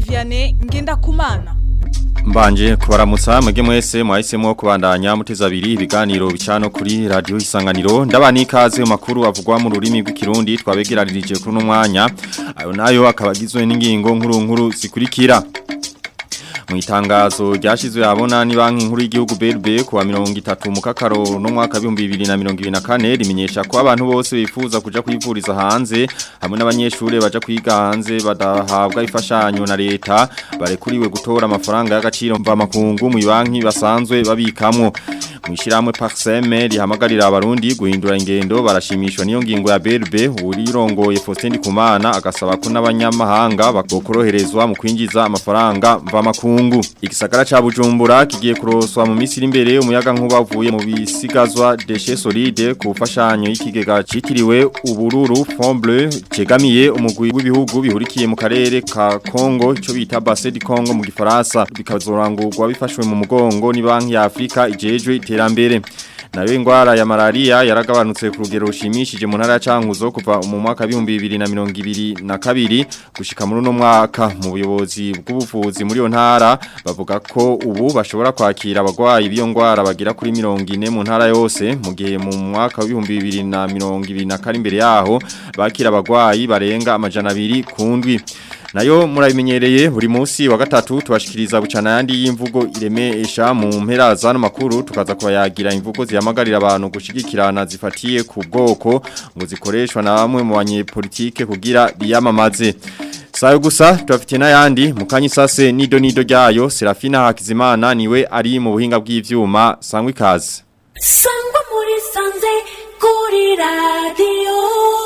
Vianney Ngendakumana. Mbanje kubaramutsa mwege mwese mwahisemo kubandanya muteza abiri ibiganiro bicano kuri radio Isanganiro ndabani ikaze mu makuru avugwa mu rurimi rw'ikirundi twabegeranirije kuri no mwanya ayo nayo akabagizwe n'ingingo nkuru zikurikira. Mu itangazo ryashizwe abona ni banki nkuru y'igihugu BRB kuwa 30 mu kakaro no mwaka 2024 rimenyesha ko abantu bose bifuza kuja kwivuriza hanze hamwe n'abanyeshure baja kwiga hanze badahabwa ifashanyo na leta barekuriwe gutora amafaranga y'agaciro mva makungu mu banki basanzwe babikamwo. Mwishiramwe Paxeme rihamagarira abarundi guhindura ingendo barashimishwa niyo ngingo ya BRB urirongoye Faustin Ndikumana agasaba ko n'abanyamahanga bakokoroherezwa mu kwinjiza amafaranga mva makungu. Igisagara cha Bujumbura kigiye kuroswa mu misiri imbere umuyaga nkuba uvuye mu bisigazwa déchets solides ku fashanyo y'ikigega citiriwe ubururu Fond Bleu cegamiye umugwi w'ibihugu bihurikiye mu karere ka Congo ico bita Bassin du Congo mu gifaransa bikazorangurwa bifashwe mu mugongo ni banki ya Afrika ijejwe iterambere. Nayo ingwara ya malaria yaragabanutse ku rugero rushimishije mu ntara ya Cankuzo kuva mu mwaka 2022 gushika muri no mwaka mu buyobozi bw'ubuvuzi muri yo ntara bavuga ko ubu bashobora kwakira abagwayi biyo ngwara bagira kuri 40 mu ntara yose mu gihe mu mwaka wa 2022 imbere yaho bakira abagwayi barenga amajana 2 kundwi. Nayo murabimenyereye buri munsi wa gatatu tubashikiriza bucana yandi y'imvugo iremesha mu mpera za makuru tukaza kubayagira imvugo zihamagarira abantu gushigikirana zifatiye ku bwoko ngo zikoreshwa na bamwe mu banyepolitike kugira biyamamaze. Sayo gusa tubafitiye n'ayandi mukanyi sase nido ryayo Serafina Hakizimana niwe ari mu buhinga bw'ivyuma sangwa ikaze. Sangwa muri sanze kuri radio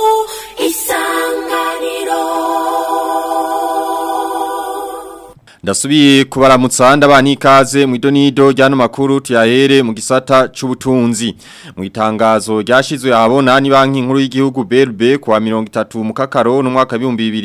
Isanganiro. Ndasubiye kubaramutsa ndabani ikaze mu idonido ryano makuru tuyahere mu gisata c'ubutunzi. Mu itangazo ryashizwe abona ni banki nkuru y'igihugu BRB kuwa 30 mu kakaro no mwaka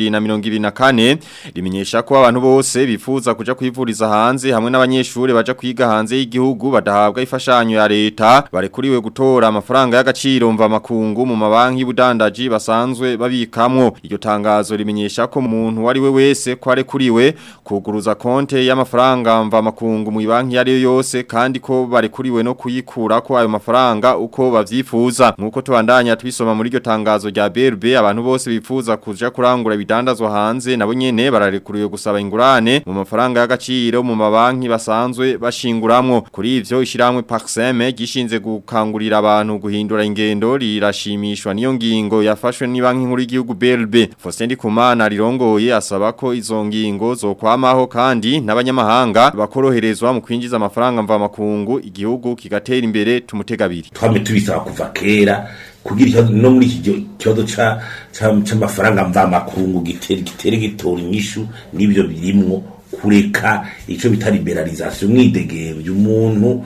2024 rimenyesha ko abantu bose bifuza kuja kwivuriza hanze hamwe n'abanyeshure baja kwiga hanze y'igihugu badahabwa ifashanyo ya leta barekuriwe gutora amafaranga y'agaciro mva makungu mu mabanki y'ubudandaji basanzwe babikamwo. Iryo tangazo rimenyesha ko umuntu wari we wese ko arekuriwe kuguruza konte y'amafaranga mva makungu mu banki yari yose kandi ko barekuriwe no kuyikura ko ayo mafaranga uko bavyifuza. Nkuko tubandanya twisoma muri iryo tangazo rya BRB abantu bose bifuza kuja kurangura ibidandazwa hanze nabo nyene bararekuriwe gusaba ingurane mu mafaranga y'agaciro mu mabanki basanzwe bashinguramwo. Kuri ivyo ishiramwe Paxeme gishinze gukangurira abantu guhindura ingendo rirashimishwa niyo ngingo yafashwe ni banki nkuru y'igihugu BRB. Faustin Ndikumana rirongoye asaba ko izo ngingo zokwamaho kandi n'abanyamahanga bakoroherezwa mu kwinjiza amafaranga mva makungu igihugu kigatera imbere tumutegabiri. Twame tubisaba kuva kera kugira no muri iki cyodo c'amafaranga mva makungu gitere gitora inyishu n'ibyo birimwo kureka ico bita liberalisation mwidegevye umuntu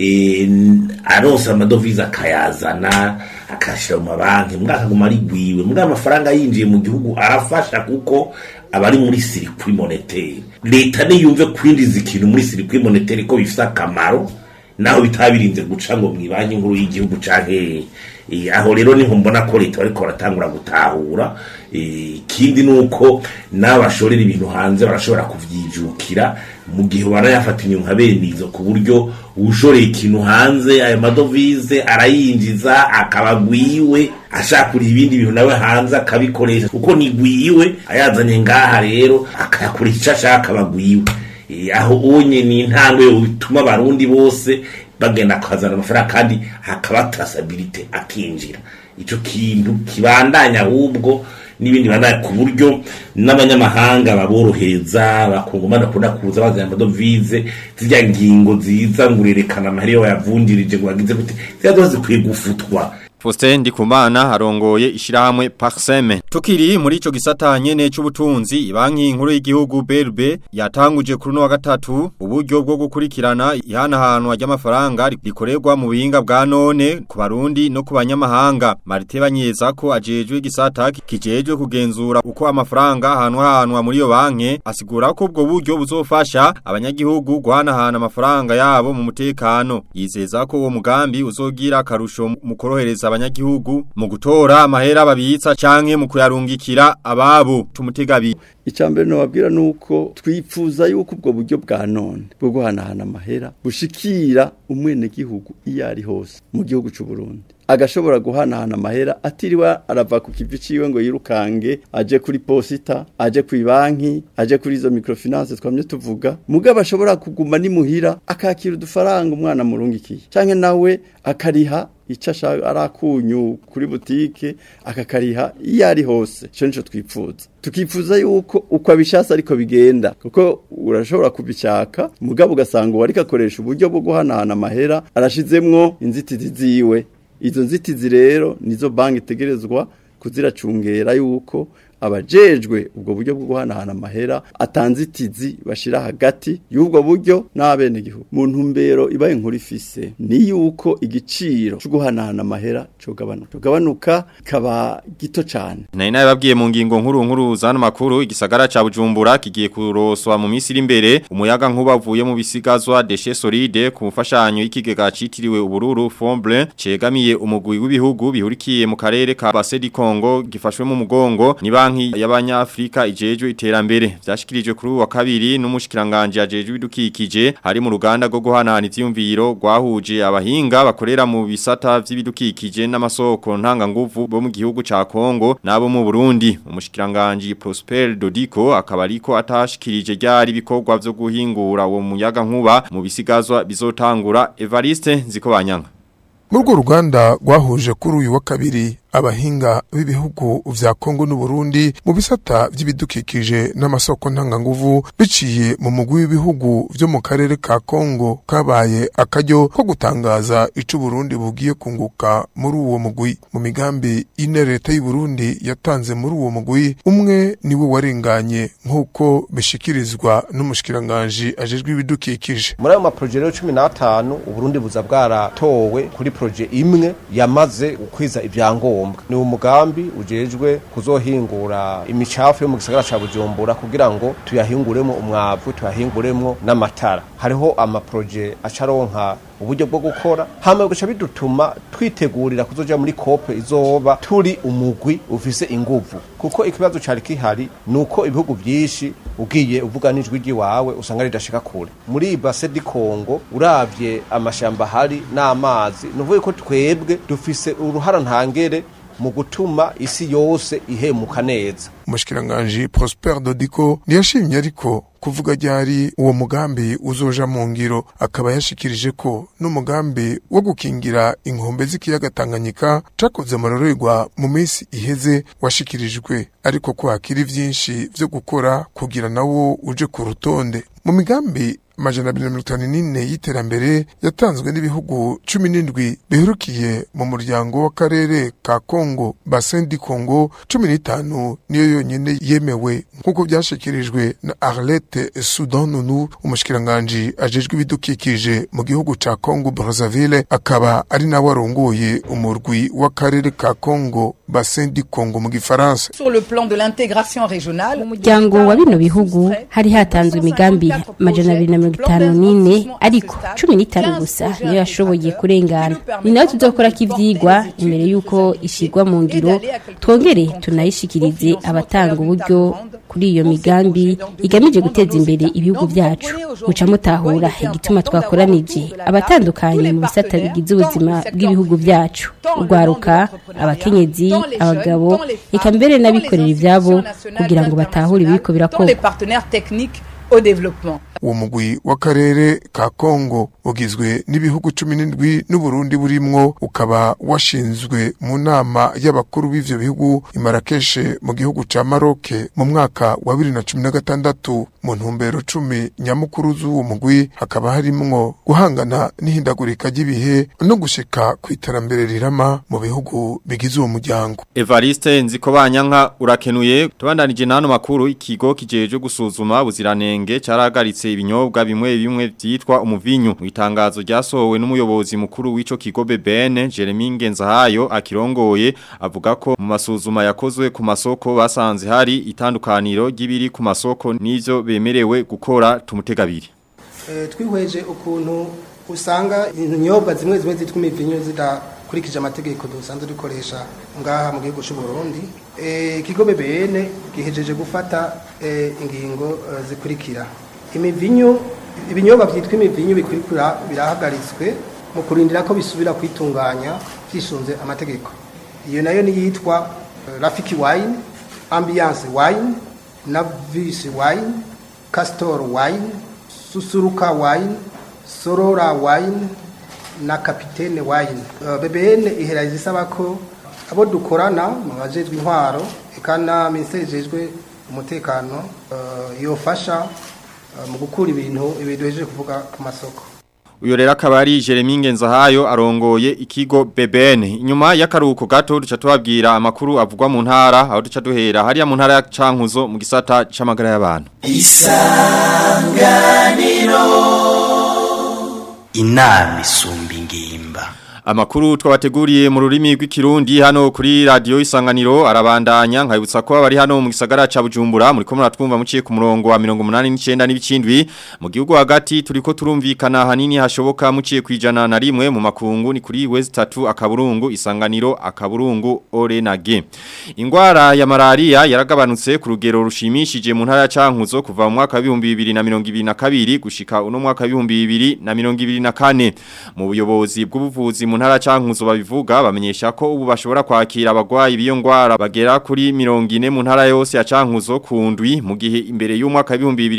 aronsa amadovize akayazana akashira mu mabanki mwakaguma ari gwiwe muri amafaranga yinjiye mu gihugu arafasha kuko abari muri circuit monétaire leta ne yumve kwindiza ikintu muri circuit monétaire ko bifisa akamaro naho bitabirinze guca ngo mwibanyi nkuru y'igihugu canke aho rero niho mbona ko leta bariko baratangura gutahura. Kindi nuko n'abashorera ibintu hanze barashobora kuvyijukira mu gihe barayafata inyunga benizo ku buryo ushoreye ikintu hanze ayo madovize arayinjiza akabagwiwe ashakura ibindi bintu nawe hanze akabikoresha kuko nigwiwe ayazanye ngaha rero akayakoresha ashaka bagwiwe. Aho onye ni intangwe bituma abarundi bose bagenda kwazana amafaranga kandi hakaba traceability akinjira. Ico kintu kibandanya ahubwo n'ibindi bana ku buryo n'abanyamahanga baborohereza bakungumana kuna kuza bazana amadovize zijya ngingo ziza ngurerekana amahari yavundirije ngo bagize gute zizazo kwigufutwa. Faustin Ndikumana harongoye ishirahamwe Paxeme. Tukiri muri ico gisata nyene c'ubutunzi ibanki nkuru y'igihugu BRB yatanguje kuri no wa gatatu uburyo bwo gukurikirana ihanahanwa ry'amafaranga rikorerwa mu bihinga bwa none ku barundi no ku banyamahanga. Marite Banyeza ko ajejwe igisata kijejwe kugenzura uko amafaranga hanwa muri yo banki asigura ko ubwo buryo buzofasha abanyagihugu guhanahana amafaranga yabo mu mutekano. Yizeza ko uwo mugambi uzogira akarusho mu korohereza abanyagihugu mu gutora amahera babitsa canke mu kuyarungikira ababo tumutegabi. Icambere no babwira nuko twipfuza yuko ubwo buryo bwa none bwo guhanahana amahera bushikira umwene gihugu iyo ari hose mu gihugu cy'u Burundi. Agashobora guhanahana amahera atiriwa arava ku kivi ciwe ngo yirukange aje kuri posita aje ku banki aje kuri izo microfinance twamye tuvuga mugabo ashobora kuguma ni muhira akakira udufaranga umwana murungikiye canke nawe akariha icasha arakunyu kuri butike akakariha iyo ari hose cyo nico twipfuza tukifuza yuko uko abishasa ariko bigenda kuko urashobora kubishaka mugabo ugasanga wari kakoresha uburyo bwo guhanahana amahera arashizemwo inzitizi ziwe. Izo nzitizi rero nizo banki itegerezwa kuziracungera yuko abajejwe ubwo buryo bwo guhanahana amahera atanzitizi bashira hagati y'ubwo buryo n'abene gihugu. Mu ntumbero ibaye nkuru ifise ni yuko igiciro cyo guhanahana amahera cogabanuka kaba gito cyane. Nari nababwiye mu ngingo nkuru zano makuru igisagara ca Bujumbura kigiye kuroswa mu misiri imbere umuyaga nkuba uvuye mu bisigazwa déchets solides ku mfashanyo y'ikigega citiriwe ubururu Fomble cegamiye umugwi w'ibihugu bihurikiye mu karere ka Basse du Congo gifashwe mu mugongo ni banki y'abanyafrika ijejwe iterambere vyashikirijwe kuri wa kabiri n'umushikiranganje ajejwe bidukikije hari mu ruganda rwo guhanahana ivyumviro gwahuje abahinga bakorera mu bisata vy'ibidukikije n'amasoko ntanga nguvu bo mu gihugu ca Kongo nabo mu Burundi. Umushikiranganje Prosper Dodiko akaba ariko atashikirije ryari bikorwa vyo guhingura uwo muyaga nkuba mu bisigazwa bizotangura. Evariste Nzikobanyanga Murgo ruganda rwahuje kuri uyu wa kabiri abahinga b'ibihugu vya Kongo n'u Burundi mu bisata vy'ibidukikije n'amasoko ntanganguvu biciye mu mugwi w'ibihugu vyo mu karere ka Kongo kabaye akaryo ko gutangaza ico Burundi bugiye kunguka muri uwo mugwi mu migambi ine leta y'u Burundi yatanze muri uwo mugwi umwe niwe warenganye nkuko bishikirizwa n'umushikiranganje ajejwe ibidukikije. Muri ayo maproject 15 u Burundi buza bwaratowe kuri project imwe yamaze ukwiza ivyango ni umugambi ujejwe kuzohingura imicafu yo mu gisagara ca Bujumbura kugira ngo tuyahinguremo umwavu tuyahinguremo n'amatara. Hariho amaproje acaronka uburyo bwo gukora hama guca bidutuma twitegurira kuzoja muri kope izoba turi umugwi ufise inguvu kuko ikibazo cari kihari nuko ibihugu byinshi ugiye uvuga n'ijwi ryiwawe usanga ridashika kure. Muri Basse du Congo uravye amashamba hari n'amazi nuvuye ko twebwe dufise uruhara ntangere mu gutuma isi yose ihemuka neza. Umushikiranganje Prosper Dodiko ntiyashimye ariko kuvuga ryari uwo mugambi uzoja mu ngiro akaba yashikirije ko n'umugambi wo gukingira inkombe z'ikiyaga Tanganyika cakoze marorerwa mu minsi iheze washikirijwe ariko ko hakiri vyinshi vyo gukora kugira nawo uje ku rutonde. Mu migambi majana 254 y'iterambere yatanzwe n'ibihugu 17 bihurukiye mu muryango w'akarere ka Kongo Bassin du Congo 15 niyo yonyene yemewe nkuko byashikirijwe na Arlette Soudan umushikiranganje ajejwe ibidukikije mu gihugu ca Congo Brazzaville akaba ari nawe arongoye umurwi w'akarere ka Congo Bassin du Congo mu Gifaransa. Sur le plan de l'intégration régionale umuryango wa bino bihugu hari hatanzwe imigambi majana 254 ariko 15 gusa niyo yashoboye kurengana. Ni nayo tuzokora kivyigwa imbere yuko ishigwa mu ngiro twongere tunayishikirize abatanga uburyo kuri iyo migambi igamije guteza imbere ibihugu byacu. Muca mutahura igituma twakoranije abatandukanye mu bisata bigize ubuzima bw'ibihugu byacu urwaruka abakenyezi abagabo eka mbere n'abikorera ivyabo kugira ngo batahure ibiko birakorwa. Uwo mugwi w'akarere ka Kongo ugizwe n'ibihugu 17 n'Uburundi burimwo ukaba washinzwe mu nama y'abakuru b'ivyo bihugu i Marrakech mu gihugu ca Maroc mu mwaka wa 2016 mu ntumbero 10 nyamukuru z'uwo mugwi hakaba harimwo guhangana n'ihindagurika ry'ibihe no gushika kw'iterambere rirama mu bihugu bigize uwo muryango. Evariste Nzikobanyanka urakenuye tubandanije nano makuru ikigo kijeje gusuzuma buziranenge caragaritse ibinyobwa bimwe vyitwa umuvinyu mu itangazo ryasohowe n'umuyobozi mukuru w'ico kigo BBN Jeremy Ngenzahayo akirongoye avuga ko mu masuzuma yakozwe ku masoko basanze hari itandukaniro ry'ibiri ku masoko n'ivyo bemerewe gukora tumutegabiri. Twihweje ukuntu usanga inyobwa zimwe zitwa imivinyu ukurikije amategeko dusanzwe dukoresha ngaha mu gihugu cy'u Burundi. Ikigo BBN gihejeje gufata ingingo zikurikira. Ibinyobwa byitwa imivinyu bikurikira birahagaritswe mu kurindira ko bisubira kwitunganya byishunze amategeko. Iyo nayo ni yitwa Rafiki wine, Ambiance wine, Navis wine, Castor wine, Susuruka wine, Sorora wine na Kapitene wine. BBN iheraje isaba ko abo dukorana mu bajejwe intwaro ekana ministeri jejwe umutekano yofasha mu gukura ibintu duhejeje kuvuga ku masoko. Uyo rero akaba ari Jeremy Ngenzahayo arongoye ikigo BBN. Inyuma y'akaruhuko gato duca tubabwira amakuru avugwa mu ntara aho duca duhera hariya mu ntara ya Cankuzo mu gisata c'amagara y'abantu. Isanganiro inama isumba ingimba. Amakuru twabateguriye mu rurimi rw'ikirundi hano kuri radio Isanganiro arabandanya nkayibutsa ko abari hano mu gisagara ca Bujumbura muri ko muratwumva muciye ku murongo wa 89 n'ibicindwi mu gihugu hagati turiko turumvikana hanini hashoboka muciye kwijana na rimwe mu makungu ni kuri West 3 akaburungu Isanganiro akaburungu Orenage. Ingwara ya malaria yaragabanutse ku rugero rushimishije mu ntara ya Cankuzo kuva mu mwaka wa 2022 gushika uno mwaka wa 2024 mu buyobozi bw'ubuvuzi mu ntara Cankuzo babivuga bamenyesha ko ubu bashobora kwakira abagwayi biyo ngwara bagera kuri 40 mu ntara yose ya Cankuzo kundwi mu gihe imbere y'umwaka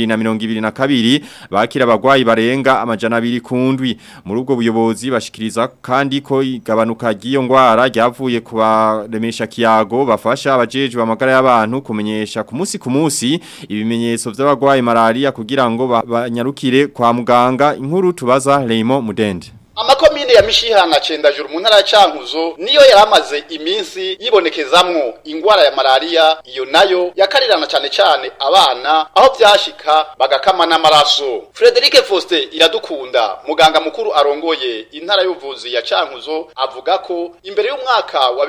2022 bakira abagwayi barenga amajana 2 kundwi muri ubwo buyobozi bashikiriza kandi ko igabanuka giyo ngwara ryavuye kubaremesha kiyago bafasha abajejwe amagara y'abantu kumenyesha ku munsi ibimenyetso by'abagwayi malaria kugira ngo banyarukire kwa muganga inkuru tubaza Raymond Mudende. Amakomine ya Mishiha na Cendajuru mu ntara ya Cankuzo niyo yaramaze iminsi yibonekezamwo ingwara ya malaria iyo nayo yakarirana cyane abana aho byashika bagakama n'amaraso. Frederic Faustin Iradukunda muganga mukuru arongoye intara y'ubuvuzi ya Cankuzo avuga ko imbere y'umwaka wa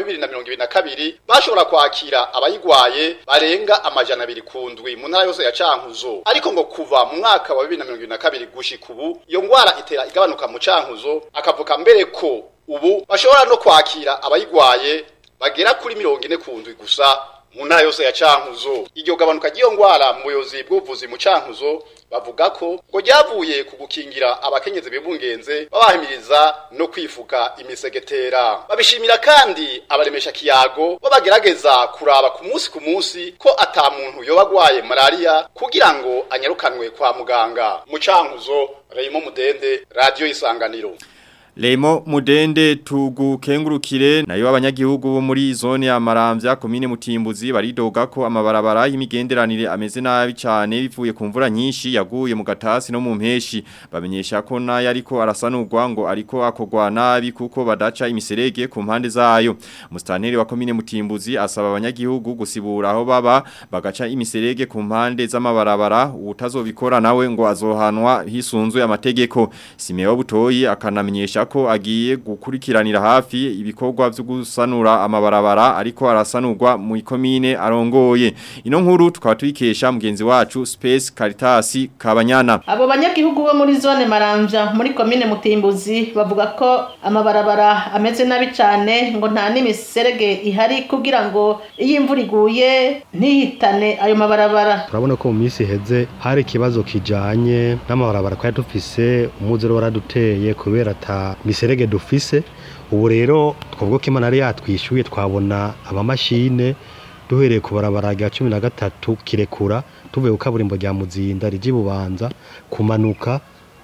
2022 bashobora kwakira abayigwaye barenga amajana 2 kundwi mu ntara yose ya Cankuzo ariko ngo kuva mu mwaka wa 2022 gushika ubu iyo ngwara itera igabanuka mu Cankuzo akavuka mbere ko ubu bashobora no kwakira abayigwaye bagera kuri 40 kundwi gusa mu ntara yose ya Cankuzo. Iryo gabanuka giyo ngwara mu buyobozi bw'ubuvuzi mu Cankuzo bavuga ko ngo ryavuye kugukingira abakenyezi bibungenze babahimiriza no kwifuka imisegetera. Babishimira kandi abaremesha kiyago babagerageza kuraba ku munsi ko ata muntu yobagwaye malaria kugira ngo anyarukanwe kwa muganga. Mu Cankuzo Raymond Mudende, Radio Isanganiro. Lemo Mudende tugukengurukire nayo abanyagihugu bo muri zone ya Maramvya komine Mutimbuzi baridoga ko amabarabara y'imigenderanire ameze nabi cyane bivuye ku mvura nyinshi yaguye mu gatasi no mu mpeshi bamenyesha ko nayo ariko arasanurwa ngo ariko akogwa nabi kuko badaca imiserege ku mpande zayo. Mustanteri wa komine Mutimbuzi asaba abanyagihugu gusibura aho baba bagaca imiserege ku mpande z'amabarabara utazobikora nawe ngo azohanwa hisunzwe amategeko. Simeo Butoyi akanamenyesha ko agiye gukurikiranira hafi ibikorwa byo gusanura amabarabara ariko arasanurwa mu ikomine arongoye. Ino nkuru tukaba tuyikesha mugenzi wacu Space Caritas Kabanyana. Abo banyagihugu bo muri zone Maramvya muri komine Mutimbuzi bavuga ko amabarabara ameze nabi cyane ngo nta n'imiserege ihari kugira ngo iyi imvura iguye ntihitane ayo mabarabara. Turabona ko mu minsi heze hari ikibazo kijanye n'amabarabara kwa dufise umuzero waraduteye kubera ata miserege dufise. Ubu rero twavuga ko Imana ari yatwishyuye twabona abamashine duhereye ku barabara rya 13 kirekura tuvuye ku kaburimbo rya Muzinda rije Bubanza kumanuka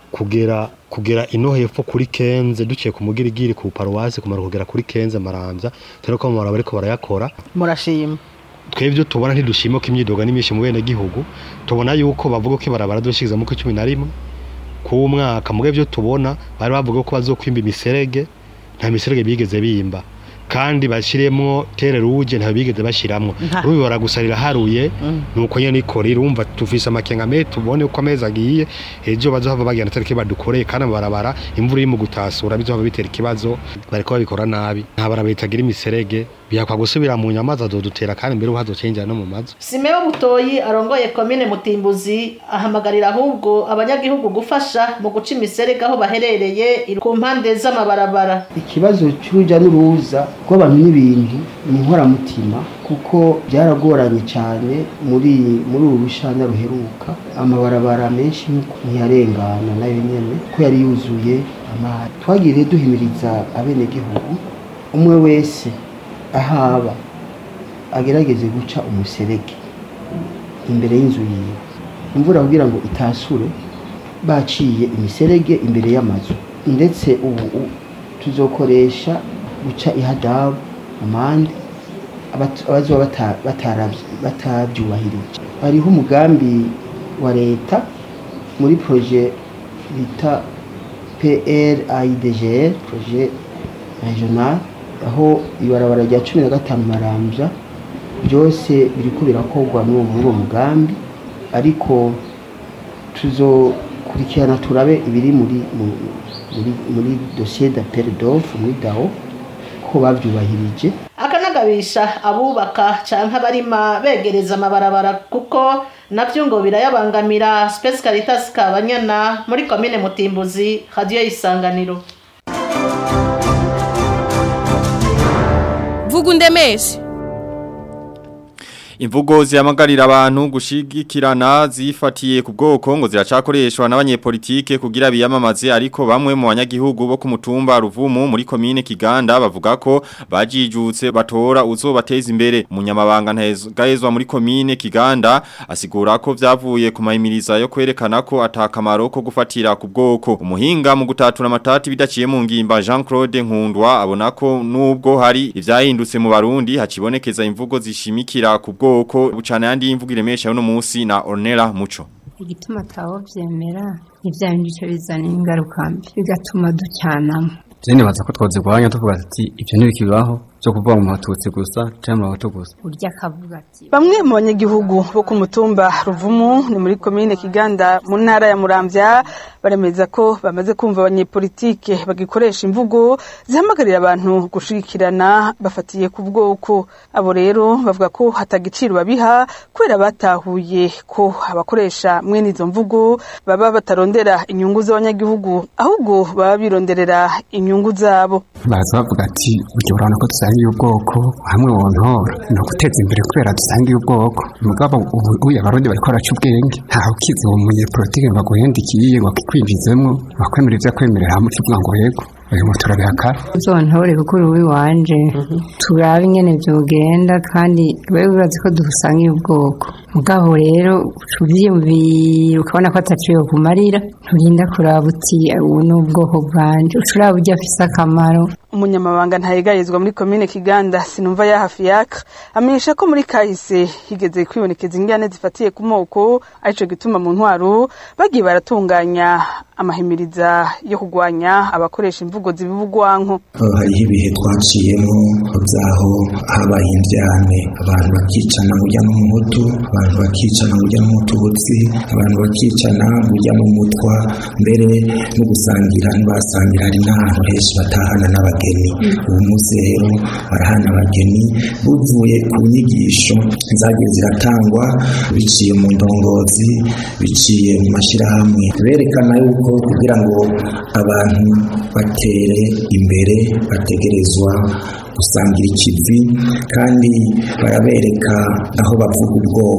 kugera ino hepfo kuri Kenze duciye ku mugirigiri ku paruwasi kumara kugera kuri Kenze Maramvya tero ko mu bariko barayakora. Murashima twebwe tubona ntidushima ko imyidoga n'imishi mu bene gihugu tubona yuko bavuga ko barabara dushikiza mu 11 ku mwaka muge byo tubona bari bavuga ko bazokwimba imiserege nta miserege bigeze bimba kandi bashiremo tere ruje nta bigeze bashiramwo rubi baragusarira haruye nuko nyene ikora irumva tufise amakenga me tubone uko ameza agiye ejo bazohava bagenda tarike badukoreye kandi barabara imvura iri mu gutasura bizohava bitera ikibazo bariko babikora nabi nta barabitagira imiserege biyakwa gusubira mu nyamaza azodutera kandi mbere uhazocenjera no mu mazu. Simeo Butoyi arongoye komine Mutimbuzi ahamagarira ahubwo abanyagihugu gufasha mu guca imiserege aho baherereye ku mpande z'amabarabara. Ikibazo cy'uruja n'uruza rw'abantu n'ibintu ni inkoramutima kuko byaragoranye cyane muri ubu bushana ruheruka amabarabara menshi ntiyarengana nayo nyene ko yari yuzuye amazi. Twagiriye duhimiriza abenegihugu umwe wese ahaba agerageze guca umuserege imbere y'inzu yiwe imvura kugira ngo itasure baciye imiserege imbere y'amazu ndetse ubu tuzokoresha guca ihadabu amande abazoba batabyubahirije. Hariho umugambi wa leta muri projet bita PRIDGR projet regional aho ibarabara rya 15 Maramvya byose biriko birakorwa n'uwo mugambi ariko tuzokurikirana turabe ibiri muri dossier d'appel d'offre muri DAO ko bavyubahirije. Akanagabisha abubaka canke abarima begereza amabarabara kuko navyo ngo birayabangamira. Space Caritas Kabanyana muri komine Mutimbuzi, Radio Isanganiro. Vugundemeshe. Imvugo zihamagarira abantu gushigikirana zifatiye ku bwoko ngo ziracakoreshwa n'abanyepolitike kugira biyamamaze ariko bamwe mu banyagihugu bo ku mutumba Ruvumu muri komine Kiganda bavuga ko bajijutse batora uzobateza imbere. Umunyamabanga ntahezwa muri komine Kiganda asigura ko vyavuye ku mahimiriza yo kwerekana ko atakamaro ko gufatira ku bwoko. Umuhinga mu gutatura amatati bidaciye mu ngimba Jean-Claude Nkundwa abona ko nubwo hari ivyahindutse mu Barundi hacibonekeza imvugo zishimikira ku bwoko bucana yandi imvugo iremesha uno munsi na Ornella Muco. Igituma tawovyemera ivyanditse bizana ingaruka mbi bigatuma ducyanamo. Jene baza ko twozigwanya tuvuga ati ibyo ntibikibaho cyo kuva mu Batutsi gusa cyangwa mu Bato gusa. Urya kavuga ati bamwe mu banyagihugu bo ku mutumba Ruvumu ni muri komine Kiganda mu ntara ya Muramvya baremeza ko bamaze kumva abanyepolitike bagikoresha imvugo zihamagarira abantu gushigikirana bafatiye ku bwoko. Abo rero bavuga ko hatagiciro babiha kwera batahuye ko abakoresha mwene izo mvugo baba batarondera inyungu z'abanyagihugu ahubwo baba bironderera inyungu zabo. Baza bavuga ati ujye urabona ko dusangiye ubwoko hamwe wontora no guteza imbere kubera dusangiye ubwoko. Mugabo ubu abarundi bariko baraca ubwenge ntaho kize uwo munyepolitike ngo aguhendikiye ngo akikwinjizemwo bakwemera ivyo akwemerera hamwe kivuga ngo yego uyu mutura bihakara uzontore bukuru w'iwanje turabe ingene vyogenda kandi wewe urazi ko dusangiye ubwoko. Mugabo rero uvyiyumvira ukabona ko ataciye kumarira nturinda kuraba uti ubu n'ubwoko bwanje ucuraba ujya afise akamaro. Umunyamabanga ntayegayezwa muri komine Kiganda Sinumva ya Hafiyak amenyesha ko muri kahise higeze kwibonekeza ingane zifatiye ku moko arico gituma mu ntwaro bagiye baratunganya amahimiriza yo kugwanya abakoresha imvugo zibivugwanko. Hariho ibihe twaciyemo byaho habaye indyane abantu bakicana burya n'umuhutu abantu bakicana burya n'umututsi abantu bakicana burya n'umutwa mbere no gusangira ntibasangira hari n'ahantu henshi batahana n'abageni. Ubu munsi rero barahana abageni buvuye ku nyigisho zagiye ziratangwa biciye mu ndongozi biciye mu mashirahamwe berekana yuko kugira ngo abantu batere imbere bategerezwa gusangira ikivi kandi barabereka aho bavuga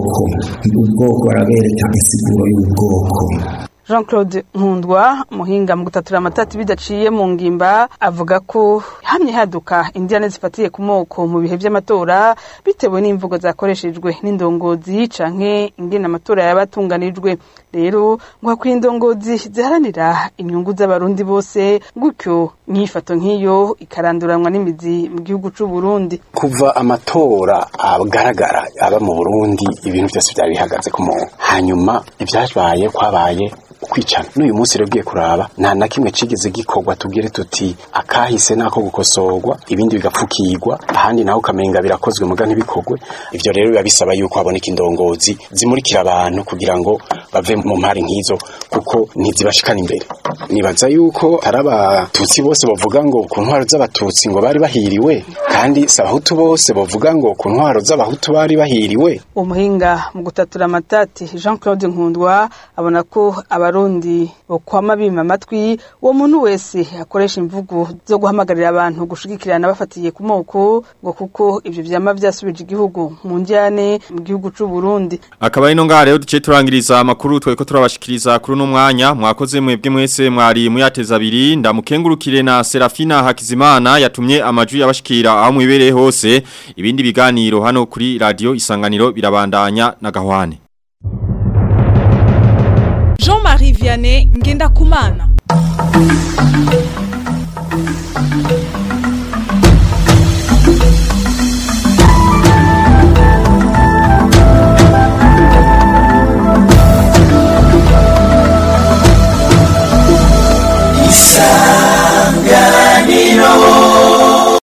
ubwoko barabereka insiguro y'ubwoko. Jean-Claude Nkundwa muhinga mu gutatura amatati bidaciye mu ngimba avuga ko hamye haduka indiane zifatiye ku moko mu bihe by'amatora bitewe n'imvugo zakoreshejwe n'indongozi canke ingene amatora yabatunganijwe. Rero ngo kwindongozi ziharanira inyungu z'abarundi bose gutyo nyifato nk'iyo ikaranduranwa n'imizi mu gihugu c'u Burundi. Kuva amatora agaragara aba mu Burundi ibintu byose byari bihagaze ku moko hanyuma ibyashbaye kwabaye kwicana n'uyu munsi rero ugiye kuraba nta na kimwe cigeze gikorwa tugire tuti akahise nako gukosorwa ibindi bigapfukirwa ahandi naho kamenga birakozwe muga ntibikogwe ivyo rero biba bisaba yuko haboneka indongozi zimurikira abantu kugira ngo bave mu mpari nk'izo kuko ntizibashikana imbere nibaza yuko arabatutsi bose bavuga ngo ku ntwaro z'abatutsi ngo bari bahiriwe kandi sabahutu bose bavuga ngo ku ntwaro z'abahutu bari bahiriwe. Umuhinga mu gutatura amatati Jean-Claude Nkundwa abona ko abarundi bokwama bima amatwi uwo muntu wese akoresha imvugo zo guhamagarira abantu gushigikirana bafatiye ku moko ngo kuko ivyo vyama vyasubije igihugu mu njyane mu gihugu c'u Burundi. Akaba ino ngaho rero duce turangiriza amakuru tweko turabashikiriza kuri no mwanya mwakoze mwebwe mwese mwari muyateza abiri ndamukengurukire na Serafina Hakizimana yatumye amajwi yabashikira aho mwibereye hose ibindi biganiro hano kuri radio Isanganiro birabandanya na Gahwane. Jean-Marie Vianney Ngendakumana. Isanganiro